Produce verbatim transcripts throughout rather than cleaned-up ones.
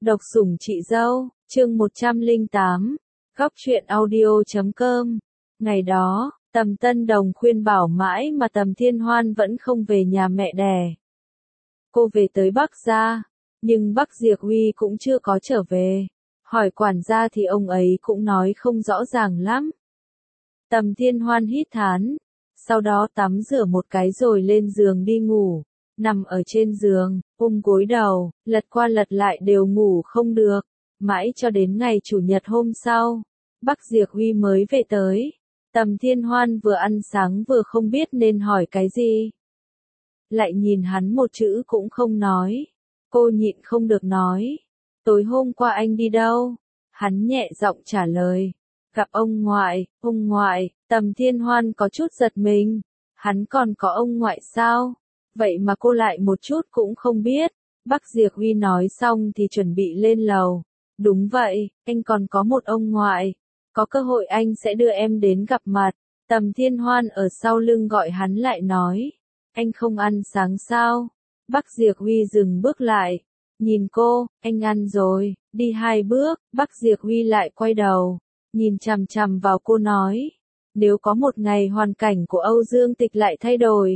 Độc sủng chị dâu, chương một trăm lẻ tám, góc truyện audio chấm com. Ngày đó, Tầm Tân Đồng khuyên bảo mãi mà Tầm Thiên Hoan vẫn không về nhà mẹ đẻ. Cô về tới Bắc Gia, nhưng Bắc Diệp Huy cũng chưa có trở về. Hỏi quản gia thì ông ấy cũng nói không rõ ràng lắm. Tầm Thiên Hoan hít thán, sau đó tắm rửa một cái rồi lên giường đi ngủ. Nằm ở trên giường, ôm gối đầu, lật qua lật lại đều ngủ không được. Mãi cho đến ngày Chủ nhật hôm sau, Bắc Diệp Huy mới về tới. Tầm Thiên Hoan vừa ăn sáng vừa không biết nên hỏi cái gì. Lại nhìn hắn một chữ cũng không nói. Cô nhịn không được nói. Tối hôm qua anh đi đâu? Hắn nhẹ giọng trả lời. Gặp ông ngoại, ông ngoại. Tầm Thiên Hoan có chút giật mình. Hắn còn có ông ngoại sao? Vậy mà cô lại một chút cũng không biết. Bắc Diệp Huy nói xong thì chuẩn bị lên lầu. Đúng vậy, anh còn có một ông ngoại. Có cơ hội anh sẽ đưa em đến gặp mặt. Tầm Thiên Hoan ở sau lưng gọi hắn lại nói. Anh không ăn sáng sao? Bắc Diệp Huy dừng bước lại. Nhìn cô, anh ăn rồi. Đi hai bước, Bắc Diệp Huy lại quay đầu. Nhìn chằm chằm vào cô nói. Nếu có một ngày hoàn cảnh của Âu Dương Tịch lại thay đổi,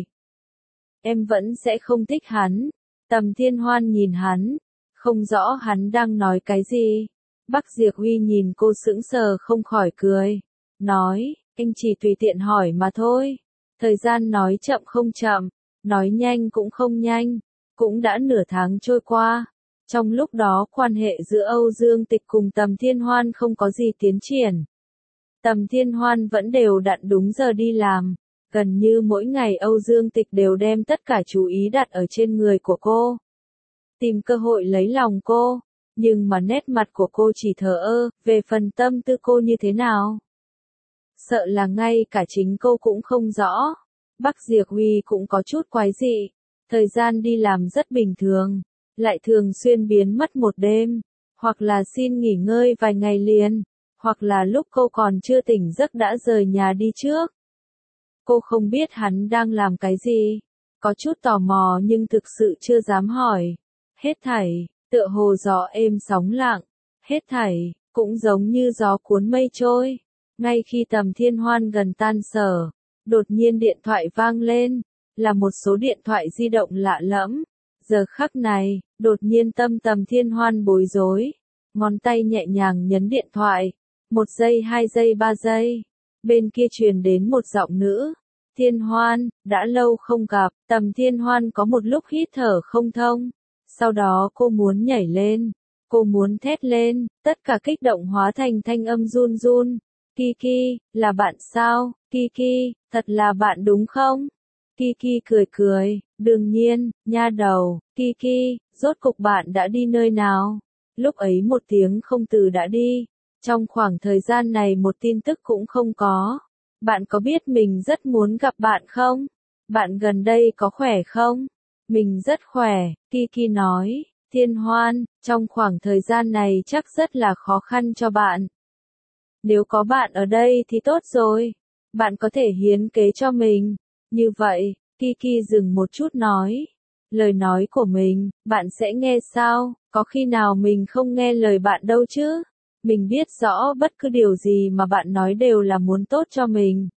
em vẫn sẽ không thích hắn. Tầm Thiên Hoan nhìn hắn, không rõ hắn đang nói cái gì. Bắc Diệp Huy nhìn cô sững sờ không khỏi cười. Nói, anh chỉ tùy tiện hỏi mà thôi. Thời gian nói chậm không chậm, nói nhanh cũng không nhanh. Cũng đã nửa tháng trôi qua. Trong lúc đó quan hệ giữa Âu Dương Tịch cùng Tầm Thiên Hoan không có gì tiến triển. Tầm Thiên Hoan vẫn đều đặn đúng giờ đi làm. Gần như mỗi ngày Âu Dương Tịch đều đem tất cả chú ý đặt ở trên người của cô. Tìm cơ hội lấy lòng cô. Nhưng mà nét mặt của cô chỉ thờ ơ, về phần tâm tư cô như thế nào. Sợ là ngay cả chính cô cũng không rõ. Bắc Diệp Huy cũng có chút quái dị. Thời gian đi làm rất bình thường. Lại thường xuyên biến mất một đêm. Hoặc là xin nghỉ ngơi vài ngày liền. Hoặc là lúc cô còn chưa tỉnh giấc đã rời nhà đi trước. Cô không biết hắn đang làm cái gì. Có chút tò mò nhưng thực sự chưa dám hỏi. Hết thảy, tựa hồ gió êm sóng lặng. Hết thảy, cũng giống như gió cuốn mây trôi. Ngay khi Tầm Thiên Hoan gần tan sở, đột nhiên điện thoại vang lên. Là một số điện thoại di động lạ lẫm. Giờ khắc này, đột nhiên tâm Tầm Thiên Hoan bối rối. Ngón tay nhẹ nhàng nhấn điện thoại. Một giây, hai giây, ba giây. Bên kia truyền đến một giọng nữ. Thiên Hoan, đã lâu không gặp. Tầm Thiên Hoan có một lúc hít thở không thông. Sau đó cô muốn nhảy lên. Cô muốn thét lên. Tất cả kích động hóa thành thanh âm run run. Kiki, là bạn sao? Kiki, thật là bạn đúng không? Kiki cười cười. Đương nhiên, nha đầu. Kiki, rốt cục bạn đã đi nơi nào? Lúc ấy một tiếng không từ đã đi. Trong khoảng thời gian này một tin tức cũng không có. Bạn có biết mình rất muốn gặp bạn không? Bạn gần đây có khỏe không? Mình rất khỏe, Kiki nói. Thiên Hoan, trong khoảng thời gian này chắc rất là khó khăn cho bạn. Nếu có bạn ở đây thì tốt rồi. Bạn có thể hiến kế cho mình. Như vậy, Kiki dừng một chút nói. Lời nói của mình, bạn sẽ nghe sao? Có khi nào mình không nghe lời bạn đâu chứ? Mình biết rõ bất cứ điều gì mà bạn nói đều là muốn tốt cho mình.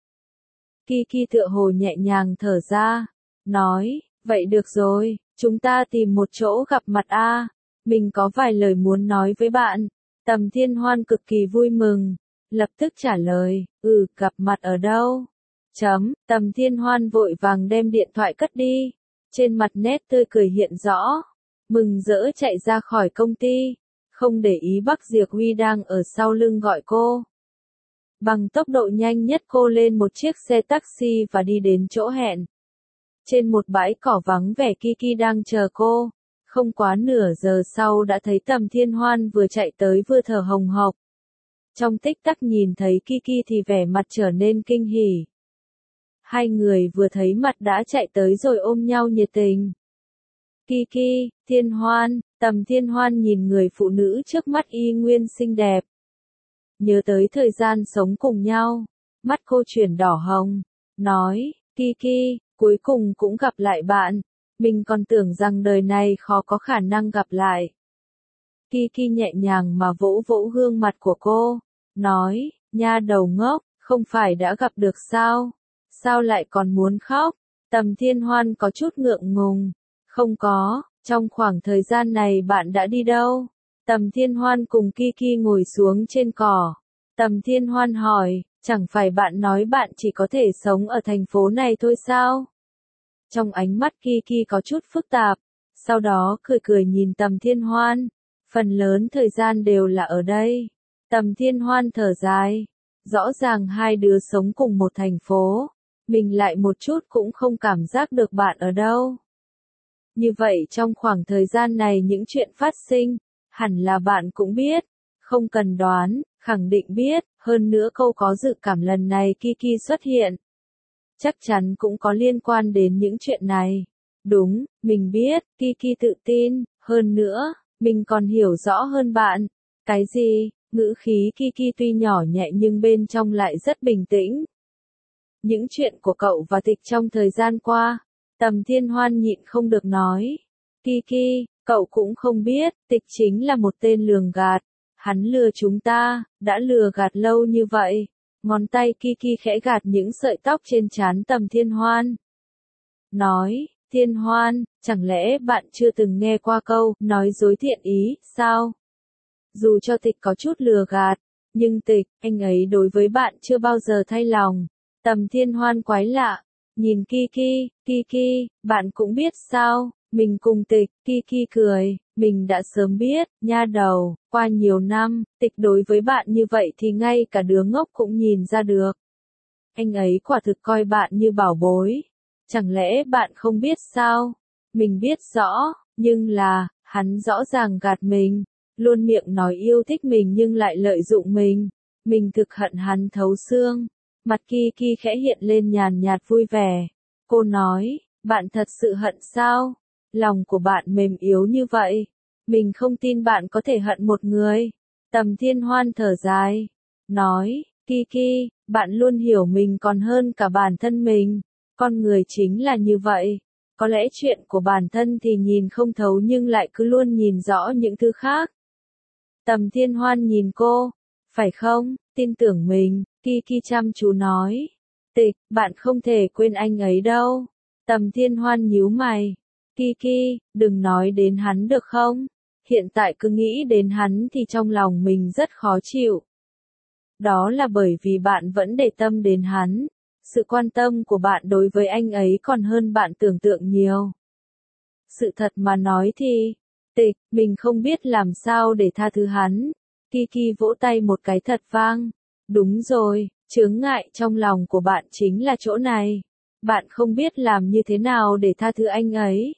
Kiki tựa hồ nhẹ nhàng thở ra. Nói, vậy được rồi, chúng ta tìm một chỗ gặp mặt a. Mình có vài lời muốn nói với bạn. Tầm Thiên Hoan cực kỳ vui mừng. Lập tức trả lời, ừ, gặp mặt ở đâu? Chấm, Tầm Thiên Hoan vội vàng đem điện thoại cất đi. Trên mặt nét tươi cười hiện rõ. Mừng rỡ chạy ra khỏi công ty. Không để ý Bắc Diệp Huy đang ở sau lưng gọi cô. Bằng tốc độ nhanh nhất cô lên một chiếc xe taxi và đi đến chỗ hẹn. Trên một bãi cỏ vắng vẻ Kiki đang chờ cô. Không quá nửa giờ sau đã thấy Tầm Thiên Hoan vừa chạy tới vừa thở hồng hộc. Trong tích tắc nhìn thấy Kiki thì vẻ mặt trở nên kinh hỉ. Hai người vừa thấy mặt đã chạy tới rồi ôm nhau nhiệt tình. Kiki, Thiên Hoan, Tầm Thiên Hoan nhìn người phụ nữ trước mắt y nguyên xinh đẹp. Nhớ tới thời gian sống cùng nhau, mắt cô chuyển đỏ hồng, nói, Kiki, cuối cùng cũng gặp lại bạn, mình còn tưởng rằng đời này khó có khả năng gặp lại. Kiki nhẹ nhàng mà vỗ vỗ gương mặt của cô, nói, nha đầu ngốc, không phải đã gặp được sao? Sao lại còn muốn khóc? Tầm Thiên Hoan có chút ngượng ngùng. Không có, trong khoảng thời gian này bạn đã đi đâu? Tầm Thiên Hoan cùng Kiki ngồi xuống trên cỏ. Tầm Thiên Hoan hỏi, chẳng phải bạn nói bạn chỉ có thể sống ở thành phố này thôi sao? Trong ánh mắt Kiki có chút phức tạp, sau đó cười cười nhìn Tầm Thiên Hoan. Phần lớn thời gian đều là ở đây. Tầm Thiên Hoan thở dài. Rõ ràng hai đứa sống cùng một thành phố. Mình lại một chút cũng không cảm giác được bạn ở đâu. Như vậy trong khoảng thời gian này những chuyện phát sinh, hẳn là bạn cũng biết. Không cần đoán, khẳng định biết. Hơn nữa câu có dự cảm lần này Kiki xuất hiện. Chắc chắn cũng có liên quan đến những chuyện này. Đúng, mình biết, Kiki tự tin. Hơn nữa, mình còn hiểu rõ hơn bạn. Cái gì? Ngữ khí Kiki tuy nhỏ nhẹ nhưng bên trong lại rất bình tĩnh. Những chuyện của cậu và Tịch trong thời gian qua, Tầm Thiên Hoan nhịn không được nói. Kiki, cậu cũng không biết, Tịch chính là một tên lường gạt. Hắn lừa chúng ta, đã lừa gạt lâu như vậy. Ngón tay Kiki khẽ gạt những sợi tóc trên trán Tầm Thiên Hoan. Nói, Thiên Hoan, chẳng lẽ bạn chưa từng nghe qua câu, nói dối thiện ý, sao? Dù cho Tịch có chút lừa gạt, nhưng Tịch, anh ấy đối với bạn chưa bao giờ thay lòng. Tầm Thiên Hoan quái lạ, nhìn Kiki, Kiki, bạn cũng biết sao, mình cùng Tịch, Kiki cười, mình đã sớm biết, nha đầu, qua nhiều năm, Tịch đối với bạn như vậy thì ngay cả đứa ngốc cũng nhìn ra được. Anh ấy quả thực coi bạn như bảo bối, chẳng lẽ bạn không biết sao? Mình biết rõ, nhưng là, hắn rõ ràng gạt mình. Luôn miệng nói yêu thích mình nhưng lại lợi dụng mình. Mình thực hận hắn thấu xương. Mặt Kiki khẽ hiện lên nhàn nhạt vui vẻ. Cô nói, bạn thật sự hận sao? Lòng của bạn mềm yếu như vậy. Mình không tin bạn có thể hận một người. Tầm Thiên Hoan thở dài. Nói, Kiki, bạn luôn hiểu mình còn hơn cả bản thân mình. Con người chính là như vậy. Có lẽ chuyện của bản thân thì nhìn không thấu nhưng lại cứ luôn nhìn rõ những thứ khác. Tầm Thiên Hoan nhìn cô, phải không, tin tưởng mình, Kiki chăm chú nói. Tịch, bạn không thể quên anh ấy đâu. Tầm Thiên Hoan nhíu mày. Kiki, đừng nói đến hắn được không? Hiện tại cứ nghĩ đến hắn thì trong lòng mình rất khó chịu. Đó là bởi vì bạn vẫn để tâm đến hắn. Sự quan tâm của bạn đối với anh ấy còn hơn bạn tưởng tượng nhiều. Sự thật mà nói thì, Tịch, mình không biết làm sao để tha thứ hắn. Kiki vỗ tay một cái thật vang. Đúng rồi, chướng ngại trong lòng của bạn chính là chỗ này. Bạn không biết làm như thế nào để tha thứ anh ấy.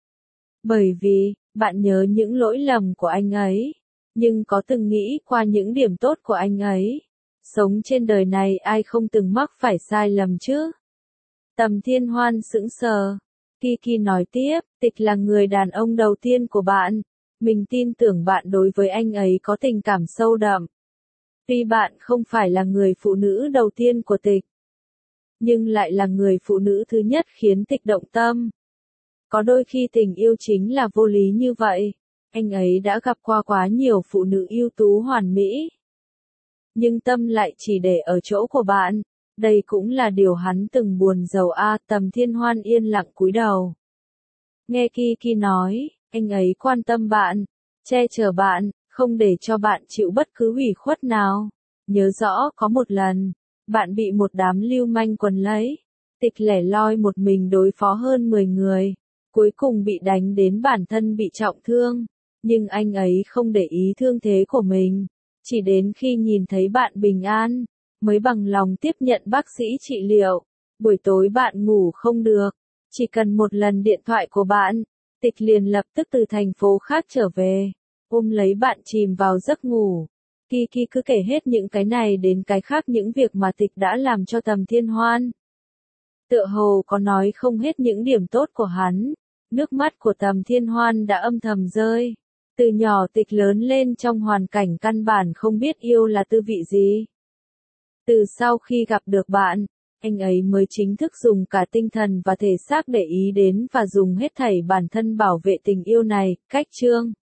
Bởi vì, bạn nhớ những lỗi lầm của anh ấy. Nhưng có từng nghĩ qua những điểm tốt của anh ấy. Sống trên đời này ai không từng mắc phải sai lầm chứ? Tầm Thiên Hoan sững sờ. Kiki nói tiếp, Tịch là người đàn ông đầu tiên của bạn. Mình tin tưởng bạn đối với anh ấy có tình cảm sâu đậm. Tuy bạn không phải là người phụ nữ đầu tiên của Tịch, nhưng lại là người phụ nữ thứ nhất khiến Tịch động tâm. Có đôi khi tình yêu chính là vô lý như vậy. Anh ấy đã gặp qua quá nhiều phụ nữ ưu tú hoàn mỹ. Nhưng tâm lại chỉ để ở chỗ của bạn. Đây cũng là điều hắn từng buồn rầu a. Tầm Thiên Hoan yên lặng cúi đầu. Nghe Kiki nói, anh ấy quan tâm bạn, che chở bạn, không để cho bạn chịu bất cứ ủy khuất nào. Nhớ rõ có một lần, bạn bị một đám lưu manh quần lấy. Tịch lẻ loi một mình đối phó hơn mười người. Cuối cùng bị đánh đến bản thân bị trọng thương. Nhưng anh ấy không để ý thương thế của mình. Chỉ đến khi nhìn thấy bạn bình an, mới bằng lòng tiếp nhận bác sĩ trị liệu. Buổi tối bạn ngủ không được. Chỉ cần một lần điện thoại của bạn, Tịch liền lập tức từ thành phố khác trở về. Ôm lấy bạn chìm vào giấc ngủ. Kiki cứ kể hết những cái này đến cái khác những việc mà Tịch đã làm cho Tầm Thiên Hoan. Tựa hồ có nói không hết những điểm tốt của hắn. Nước mắt của Tầm Thiên Hoan đã âm thầm rơi. Từ nhỏ Tịch lớn lên trong hoàn cảnh căn bản không biết yêu là tư vị gì. Từ sau khi gặp được bạn, anh ấy mới chính thức dùng cả tinh thần và thể xác để ý đến và dùng hết thảy bản thân bảo vệ tình yêu này. Cách chương